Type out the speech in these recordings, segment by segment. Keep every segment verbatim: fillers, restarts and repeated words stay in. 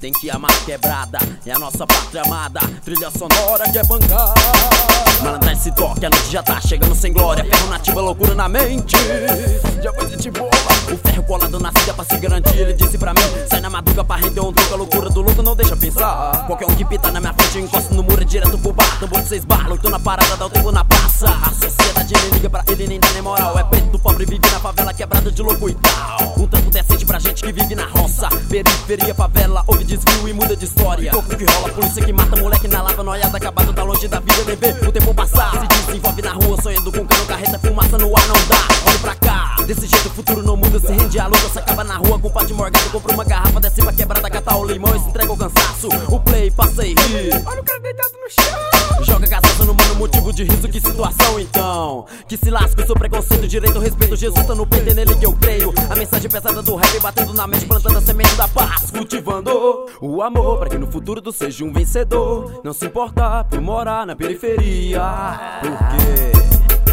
tem que amar quebrada, é a nossa pátria amada, trilha sonora que é pancada. Malandragem se toca, a noite já tá chegando sem glória, ferro nativa, loucura na mente. Já foi de boa, o ferro colado na cida pra se garantir. Ele disse pra mim, sai na madruga pra render um troco. A loucura do louco não deixa pensar. Qualquer um que pita na minha frente, eu encosto no muro e direto pro bar. Tambor de seis barros, tô na parada, dá o tempo na praça. A sociedade nem liga pra ele, nem dá nem moral. É preto, pobre, vive na favela, quebrada de louco e tal. Um trampo decente pra gente que vive na roça. Periferia, favela, houve desvio e muda de história. Pouco que rola, polícia que mata, moleque na lava, noiada acabado, tá longe da vida, nem vê o tempo passar. Se desenvolve na rua, sonhando com cano, carreta, fumaça no ar, não dá. Olha pra cá, desse jeito o futuro não muda, se rende a luta, se acaba na rua com o de morgado, compra uma garrafa, desce pra quebrada, catar o limão e se entrega o cansaço. O play, passa e ri. Olha o cara deitado no chão. Joga gasolina no mano, motivo de riso, que situação então. Que se lasca o seu preconceito, direito, respeito, Jesus tá no peito, é nele que eu creio. A mensagem pesada do rap batendo na mente, plantando a semente da paz, cultivando o amor, pra que no futuro tu seja um vencedor. Não se importar por morar na periferia, porque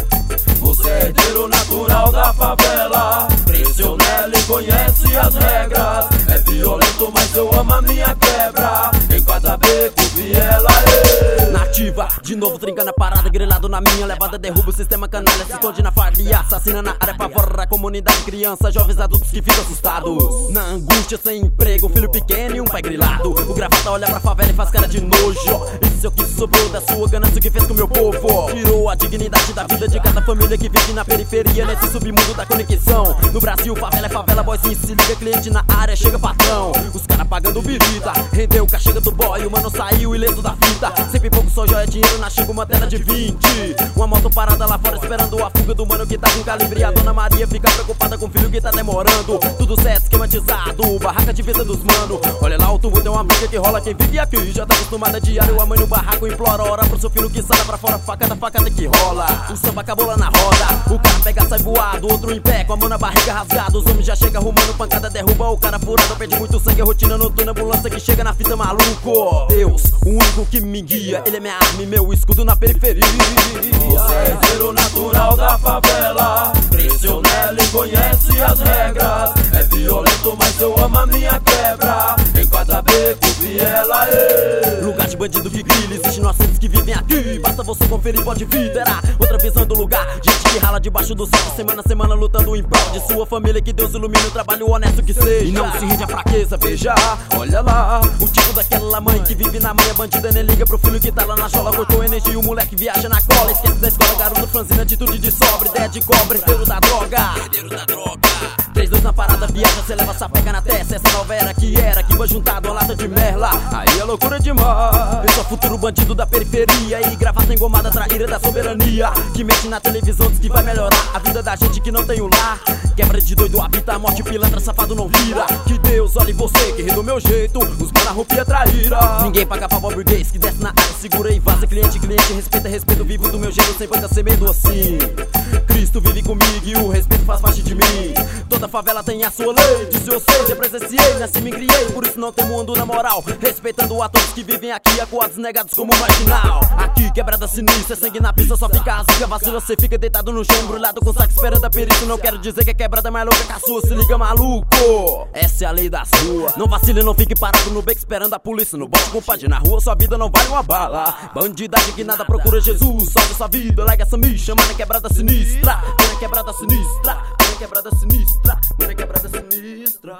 você é herdeiro natural da favela, cresceu nela e conhece as regras. É violento, mas eu amo a minha quebra. Em cada beco, viela, ê. Nativa, de novo trincando a parada, grelado na minha levada, derruba o sistema canalha, se esconde na fardia, assassina na área, pavora a comunidade, criança, jovens, adultos que ficam assustados. Na angústia, sem emprego, um filho pequeno e um pai grilado. O gravata olha pra favela e faz cara de nojo. Isso é o que sobrou da sua ganância, o que fez com meu povo. Tirou a dignidade da vida de cada família que vive na periferia, nesse submundo da conexão. No Brasil, favela é favela, boyzinho se liga, cliente na área, chega patrão. Os caras pagando birita, rendeu o chega do boy, o mano saiu ileso da fita. Sempre pouco só joia, dinheiro na chega uma tela de vinte. Uma moto parada lá fora esperando a fuga do mano que tá com calibre. A dona Maria fica preocupada com o filho que tá demorando. Tudo certo, esquematizado, barraca de vida dos mano. Olha lá o tubo, tem uma briga que rola, quem vive aqui já tá acostumada diário. A mãe no barraco implora, ora pro seu filho que sai pra fora, facada, facada que rola. O samba acabou lá na roda, o cara pega, sai voado, outro em pé, com a mão na barriga rasgada. Os homens já chega arrumando pancada, derruba o cara furado, perde muito sangue, rotina noturna, ambulância que chega na fita, maluco. Deus, o único que me guia, ele é minha arma e meu escudo na periferia. Você é herdeiro natural da favela, cresceu nela e conhece as regras. É violento, mas eu amo a minha quebra. Em cada beco, viela, ê. Lugar de bandido que grila, existe inocentes que vivem aqui. Basta você conferir, pode vir, terá outra visão do lugar. Gente que rala debaixo do céu, semana a semana lutando em prol de sua família. Que Deus ilumine o trabalho honesto que seja. E não se rende à fraqueza, veja, olha lá o tipo daquela mãe que vive na manhã bandida, nem liga pro filho que tá lá na chola. Cortou energia, o moleque viaja na cola. Esquece da escola, garoto franzino, atitude de sobre, ideia de cobre, herdeiro da droga, herdeiro da droga. Três, dois na parada, viaja, cê leva sapeca na testa. Essa nova era que era, que foi juntado uma lata de merla. Aí é loucura demais. Eu sou futuro bandido da periferia e gravata engomada, traíra da soberania. Que mexe na televisão, diz que vai melhorar a vida da gente que não tem um lar. Quebra de doido, habita a morte, pilantra, safado não vira. Que Deus olhe você, que ri do meu jeito, os mana roupia traíra. Ninguém paga pra pobre burguês que desce na área, segura e vaza. Cliente, cliente, respeita, respeito, vivo do meu jeito, sem banca ser medo assim. Cristo vive comigo e o respeito faz parte de mim. Toda favela tem a sua lei, disse eu sei, já presenciei, nasci, me criei, por isso não tem mundo na moral. Respeitando a todos que vivem aqui, acuados negados como marginal. Aqui quebrada sinistra, sangue na pista, só fica a zica, vacila, cê fica deitado no chão, embrulhado com saco esperando a perito. Não quero dizer que a quebrada é mais louca que a sua, se liga maluco, essa é a lei da sua. Não vacile, não fique parado no beco esperando a polícia. No bote, compadre, na rua sua vida não vale uma bala. Bandidagem que nada procura Jesus, salve sua vida, larga essa micha, mano, é quebrada sinistra. Mano, é quebrada sinistra, mano, é quebrada sinistra, mano, é quebrada sinistra.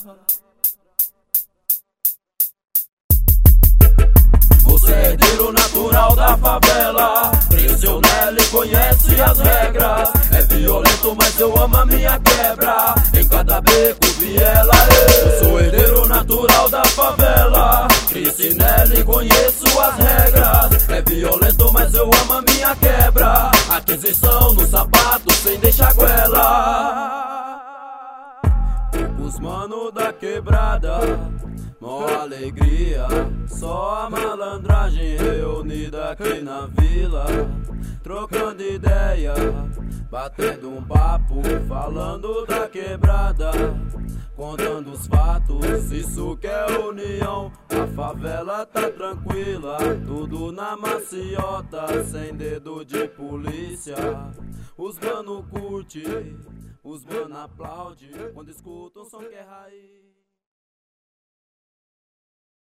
Você é herdeiro natural da favela, cresceu nela e conhece as regras. É violento, mas eu amo a minha quebra. Em cada beco, viela, ê. Eu sou herdeiro natural da favela, cresci nela e conheço as regras. É violento, mas eu amo a minha quebra. Aquisição no sapato, sem deixar goela. Os mano da quebrada, mó alegria, só a malandragem reunida aqui na vila. Trocando ideia, batendo um papo, falando da quebrada, contando os fatos, isso que é união. A favela tá tranquila, tudo na maciota, sem dedo de polícia. Os mano curte, os mano aplaude, quando escutam som que é raiz.